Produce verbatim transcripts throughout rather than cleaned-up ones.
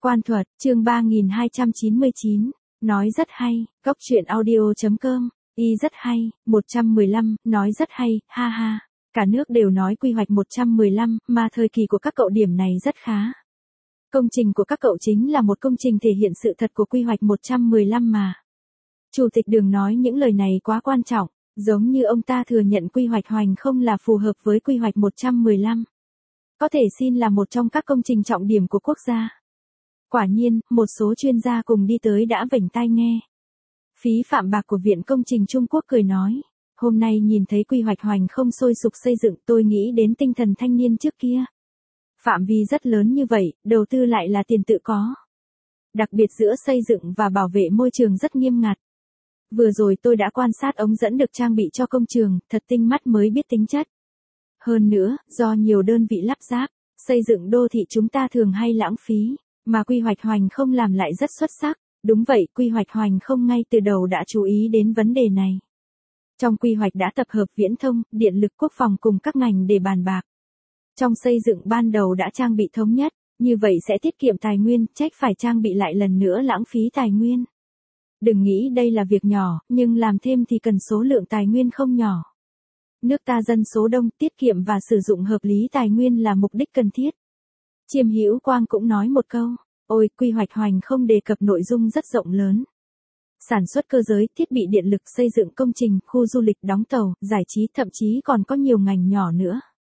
Quan thuật, chương ba nghìn hai trăm chín mươi chín, nói rất hay, góc truyện audio.com, y rất hay, một trăm mười lăm, nói rất hay, ha ha. Cả nước đều nói quy hoạch một trăm mười lăm, mà thời kỳ của các cậu điểm này rất khá. Công trình của các cậu chính là một công trình thể hiện sự thật của quy hoạch một trăm mười lăm mà. Chủ tịch Đường nói những lời này quá quan trọng, giống như ông ta thừa nhận quy hoạch Hoành Không là phù hợp với quy hoạch một trăm mười lăm. Có thể xin là một trong các công trình trọng điểm của quốc gia. Quả nhiên, một số chuyên gia cùng đi tới đã vểnh tai nghe. Phí Phạm Bạc của Viện Công trình Trung Quốc cười nói, hôm nay nhìn thấy quy hoạch Hoành Không sôi sục xây dựng tôi nghĩ đến tinh thần thanh niên trước kia. Phạm vi rất lớn như vậy, đầu tư lại là tiền tự có. Đặc biệt giữa xây dựng và bảo vệ môi trường rất nghiêm ngặt. Vừa rồi tôi đã quan sát ống dẫn được trang bị cho công trường, thật tinh mắt mới biết tính chất. Hơn nữa, do nhiều đơn vị lắp ráp, xây dựng đô thị chúng ta thường hay lãng phí, mà quy hoạch Hoành Không làm lại rất xuất sắc. Đúng vậy, quy hoạch Hoành Không ngay từ đầu đã chú ý đến vấn đề này. Trong quy hoạch đã tập hợp viễn thông, điện lực quốc phòng cùng các ngành để bàn bạc. Trong xây dựng ban đầu đã trang bị thống nhất, như vậy sẽ tiết kiệm tài nguyên, trách phải trang bị lại lần nữa lãng phí tài nguyên. Đừng nghĩ đây là việc nhỏ, nhưng làm thêm thì cần số lượng tài nguyên không nhỏ. Nước ta dân số đông, tiết kiệm và sử dụng hợp lý tài nguyên là mục đích cần thiết. Chiêm Hữu Quang cũng nói một câu, ôi, quy hoạch Hoành Không đề cập nội dung rất rộng lớn. Sản xuất cơ giới, thiết bị điện lực, xây dựng công trình, khu du lịch, đóng tàu, giải trí, thậm chí còn có nhiều ngành nhỏ nữa.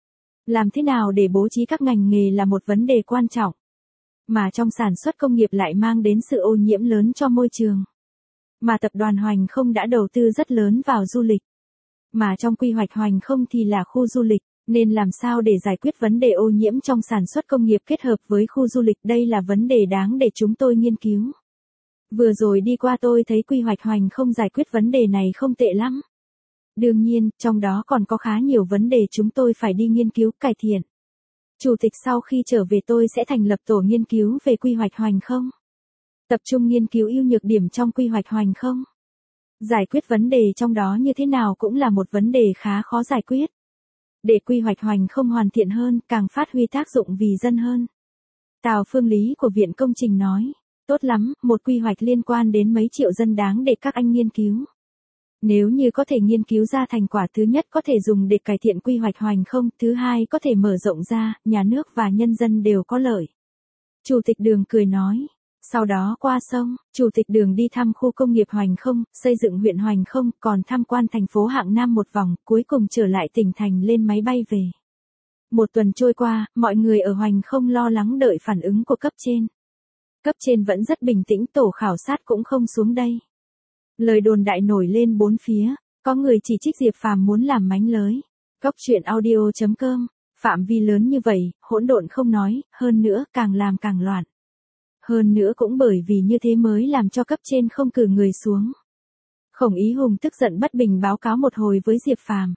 Làm thế nào để bố trí các ngành nghề là một vấn đề quan trọng. Mà trong sản xuất công nghiệp lại mang đến sự ô nhiễm lớn cho môi trường. Mà tập đoàn Hoành Không đã đầu tư rất lớn vào du lịch. Mà trong quy hoạch Hoành Không thì là khu du lịch, nên làm sao để giải quyết vấn đề ô nhiễm trong sản xuất công nghiệp kết hợp với khu du lịch, đây là vấn đề đáng để chúng tôi nghiên cứu. Vừa rồi đi qua tôi thấy quy hoạch Hoành Không giải quyết vấn đề này không tệ lắm. Đương nhiên, trong đó còn có khá nhiều vấn đề chúng tôi phải đi nghiên cứu, cải thiện. Chủ tịch sau khi trở về tôi sẽ thành lập tổ nghiên cứu về quy hoạch Hoành Không. Tập trung nghiên cứu ưu nhược điểm trong quy hoạch Hoành Không. Giải quyết vấn đề trong đó như thế nào cũng là một vấn đề khá khó giải quyết. Để quy hoạch Hoành Không hoàn thiện hơn, càng phát huy tác dụng vì dân hơn. Tào Phương Lý của Viện Công trình nói, tốt lắm, một quy hoạch liên quan đến mấy triệu dân đáng để các anh nghiên cứu. Nếu như có thể nghiên cứu ra thành quả, thứ nhất có thể dùng để cải thiện quy hoạch Hoành Không, thứ hai có thể mở rộng ra, nhà nước và nhân dân đều có lợi. Chủ tịch Đường cười nói. Sau đó qua sông, Chủ tịch Đường đi thăm khu công nghiệp Hoành Không, xây dựng huyện Hoành Không, còn tham quan thành phố Hạng Nam một vòng, cuối cùng trở lại tỉnh thành lên máy bay về. Một tuần trôi qua, mọi người ở Hoành Không lo lắng đợi phản ứng của cấp trên. Cấp trên vẫn rất bình tĩnh, tổ khảo sát cũng không xuống đây. Lời đồn đại nổi lên bốn phía, có người chỉ trích Diệp Phàm muốn làm mánh lới. Góc truyện audio.com, phạm vi lớn như vậy, hỗn độn không nói, hơn nữa càng làm càng loạn. Hơn nữa cũng bởi vì như thế mới làm cho cấp trên không cử người xuống. Khổng Ý Hùng tức giận bất bình báo cáo một hồi với Diệp Phàm.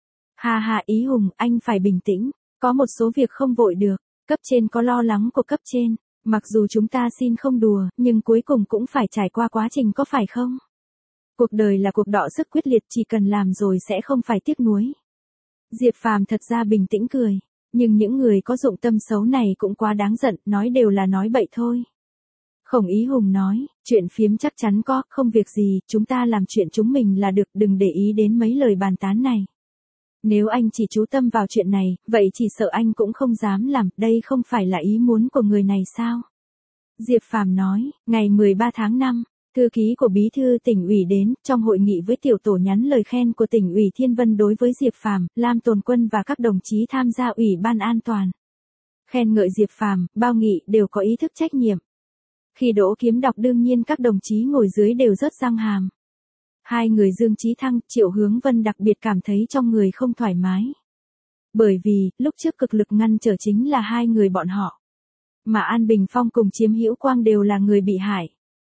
Ha ha Ý Hùng, anh phải bình tĩnh, có một số việc không vội được, cấp trên có lo lắng của cấp trên, mặc dù chúng ta xin không đùa, nhưng cuối cùng cũng phải trải qua quá trình có phải không? Cuộc đời là cuộc đọ sức quyết liệt, chỉ cần làm rồi sẽ không phải tiếc nuối. Diệp Phàm thật ra bình tĩnh cười, nhưng những người có dụng tâm xấu này cũng quá đáng giận, nói đều là nói bậy thôi. Khổng Ý Hùng nói, chuyện phiếm chắc chắn có, không việc gì, chúng ta làm chuyện chúng mình là được, đừng để ý đến mấy lời bàn tán này. Nếu anh chỉ chú tâm vào chuyện này, vậy chỉ sợ anh cũng không dám làm, đây không phải là ý muốn của người này sao? Diệp Phàm nói, ngày mười ba tháng năm, thư ký của bí thư tỉnh ủy đến, trong hội nghị với tiểu tổ nhắn lời khen của tỉnh ủy Thiên Vân đối với Diệp Phàm, Lam Tồn Quân và các đồng chí tham gia ủy ban an toàn. Khen ngợi Diệp Phàm, bao nghị đều có ý thức trách nhiệm. Khi Đỗ Kiếm đọc đương nhiên các đồng chí ngồi dưới đều rớt răng hàm. Hai người Dương Chí Thăng, Triệu Hướng Vân đặc biệt cảm thấy trong người không thoải mái. Bởi vì, lúc trước cực lực ngăn trở chính là hai người bọn họ. Mà An Bình Phong cùng Chiêm Hữu Quang đều là người bị hại.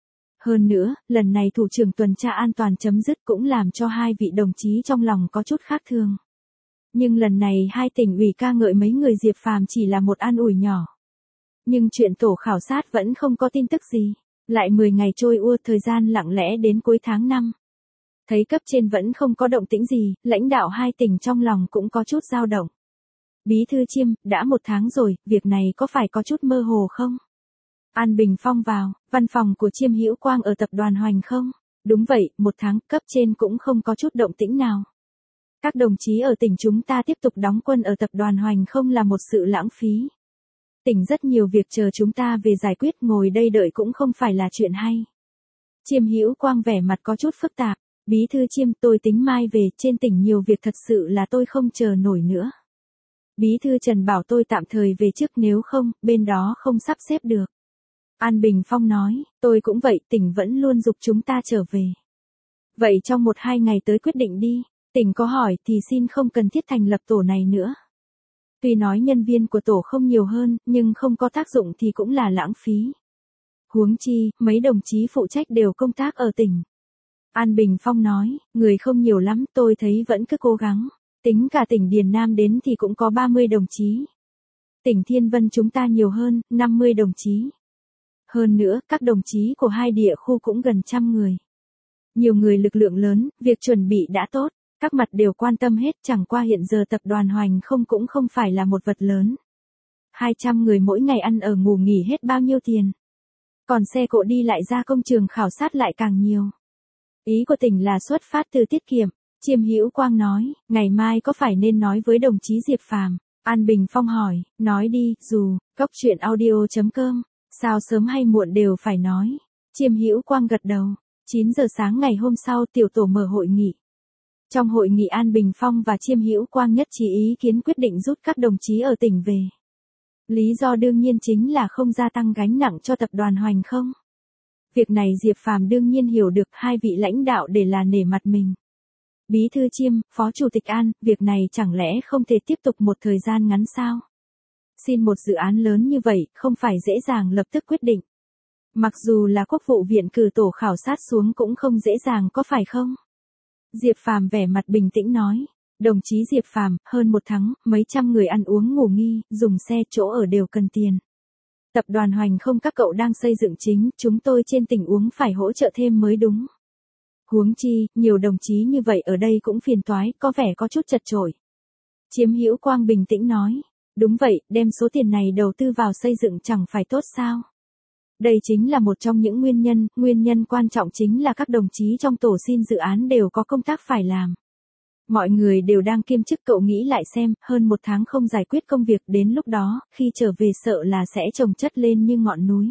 Hơn nữa, lần này thủ trưởng tuần tra an toàn chấm dứt cũng làm cho hai vị đồng chí trong lòng có chút khác thường. Nhưng lần này hai tỉnh ủy ca ngợi mấy người Diệp Phàm chỉ là một an ủi nhỏ. Nhưng chuyện tổ khảo sát vẫn không có tin tức gì. Lại mười ngày trôi ua, thời gian lặng lẽ đến cuối tháng năm. Thấy cấp trên vẫn không có động tĩnh gì, lãnh đạo hai tỉnh trong lòng cũng có chút dao động. Bí thư Chiêm, đã một tháng rồi, việc này có phải có chút mơ hồ không? An Bình Phong vào, văn phòng của Chiêm Hữu Quang ở tập đoàn Hoành Không. Đúng vậy, một tháng, cấp trên cũng không có chút động tĩnh nào. Các đồng chí ở tỉnh chúng ta tiếp tục đóng quân ở tập đoàn Hoành Không là một sự lãng phí. Tỉnh rất nhiều việc chờ chúng ta về giải quyết, ngồi đây đợi cũng không phải là chuyện hay. Chiêm Hữu Quang vẻ mặt có chút phức tạp. Bí thư Chiêm, tôi tính mai về, trên tỉnh nhiều việc thật sự là tôi không chờ nổi nữa. Bí thư Trần bảo tôi tạm thời về trước, nếu không, bên đó không sắp xếp được. An Bình Phong nói, tôi cũng vậy, tỉnh vẫn luôn giục chúng ta trở về. Vậy trong một hai ngày tới quyết định đi, tỉnh có hỏi thì xin không cần thiết thành lập tổ này nữa. Tuy nói nhân viên của tổ không nhiều hơn, nhưng không có tác dụng thì cũng là lãng phí. Huống chi, mấy đồng chí phụ trách đều công tác ở tỉnh. An Bình Phong nói, người không nhiều lắm, tôi thấy vẫn cứ cố gắng. Tính cả tỉnh Điền Nam đến thì cũng có ba mươi đồng chí. Tỉnh Thiên Vân chúng ta nhiều hơn, năm mươi đồng chí. Hơn nữa, các đồng chí của hai địa khu cũng gần trăm người. Nhiều người, lực lượng lớn, việc chuẩn bị đã tốt, các mặt đều quan tâm hết, chẳng qua hiện giờ tập đoàn Hoành Không cũng không phải là một vật lớn. hai trăm người mỗi ngày ăn ở ngủ nghỉ hết bao nhiêu tiền. Còn xe cộ đi lại ra công trường khảo sát lại càng nhiều. Ý của tỉnh là xuất phát từ tiết kiệm. Chiêm Hữu Quang nói, ngày mai có phải nên nói với đồng chí Diệp Phàm? An Bình Phong hỏi, nói đi, dù, cốc truyện audio chấm com, sao sớm hay muộn đều phải nói. Chiêm Hữu Quang gật đầu. chín giờ sáng ngày hôm sau tiểu tổ mở hội nghị. Trong hội nghị An Bình Phong và Chiêm Hữu Quang nhất trí ý kiến quyết định rút các đồng chí ở tỉnh về. Lý do đương nhiên chính là không gia tăng gánh nặng cho tập đoàn Hoành Không. Việc này Diệp Phàm đương nhiên hiểu được, hai vị lãnh đạo để là nể mặt mình. Bí thư Chiêm, Phó Chủ tịch An, việc này chẳng lẽ không thể tiếp tục một thời gian ngắn sao? Xin một dự án lớn như vậy, không phải dễ dàng lập tức quyết định. Mặc dù là Quốc vụ viện cử tổ khảo sát xuống cũng không dễ dàng, có phải không? Diệp Phàm vẻ mặt bình tĩnh nói, đồng chí Diệp Phàm, hơn một tháng, mấy trăm người ăn uống ngủ nghỉ, dùng xe, chỗ ở đều cần tiền. Tập đoàn Hoành Không các cậu đang xây dựng chính, chúng tôi trên tình huống phải hỗ trợ thêm mới đúng. Huống chi, nhiều đồng chí như vậy ở đây cũng phiền toái, có vẻ có chút chật chội. Chiêm Hữu Quang bình tĩnh nói, đúng vậy, đem số tiền này đầu tư vào xây dựng chẳng phải tốt sao? Đây chính là một trong những nguyên nhân, nguyên nhân quan trọng chính là các đồng chí trong tổ xin dự án đều có công tác phải làm. Mọi người đều đang kiêm chức, cậu nghĩ lại xem, hơn một tháng không giải quyết công việc, đến lúc đó, khi trở về sợ là sẽ chồng chất lên như ngọn núi.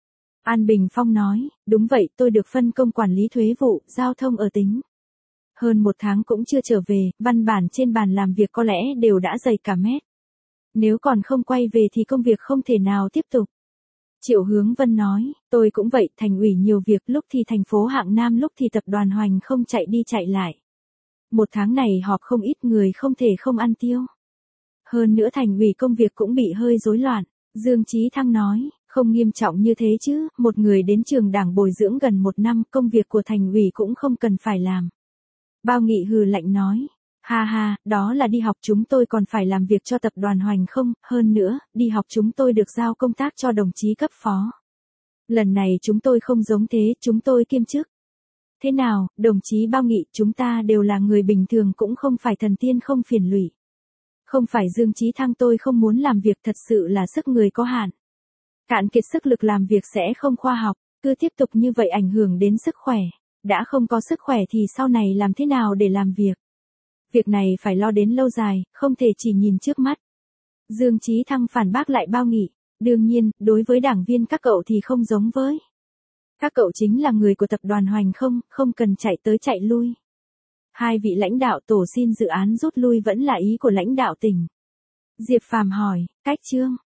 An Bình Phong nói, đúng vậy, tôi được phân công quản lý thuế vụ, giao thông ở tỉnh. Hơn một tháng cũng chưa trở về, văn bản trên bàn làm việc có lẽ đều đã dày cả mét. Nếu còn không quay về thì công việc không thể nào tiếp tục. Triệu Hướng Vân nói, tôi cũng vậy, thành ủy nhiều việc, lúc thì thành phố Hạng Nam, lúc thì tập đoàn Hoành Không chạy đi chạy lại. Một tháng này họp không ít người, không thể không ăn tiêu. Hơn nữa thành ủy công việc cũng bị hơi rối loạn. Dương Chí Thăng nói, không nghiêm trọng như thế chứ, một người đến trường đảng bồi dưỡng gần một năm, công việc của thành ủy cũng không cần phải làm. Bao Nghị hừ lạnh nói, ha ha, đó là đi học, chúng tôi còn phải làm việc cho tập đoàn Hoành Không, hơn nữa, đi học chúng tôi được giao công tác cho đồng chí cấp phó. Lần này chúng tôi không giống thế, chúng tôi kiêm chức. Thế nào, đồng chí Bao Nghị, chúng ta đều là người bình thường, cũng không phải thần tiên không phiền lụy. Không phải Dương Chí Thăng, tôi không muốn làm việc, thật sự là sức người có hạn. Cạn kiệt sức lực làm việc sẽ không khoa học, cứ tiếp tục như vậy ảnh hưởng đến sức khỏe. Đã không có sức khỏe thì sau này làm thế nào để làm việc? Việc này phải lo đến lâu dài, không thể chỉ nhìn trước mắt. Dương Chí Thăng phản bác lại Bao Nghị, đương nhiên, đối với đảng viên các cậu thì không giống với. Các cậu chính là người của tập đoàn Hoành Không, không cần chạy tới chạy lui. Hai vị lãnh đạo tổ xin dự án rút lui vẫn là ý của lãnh đạo tỉnh. Diệp Phàm hỏi, cách chương,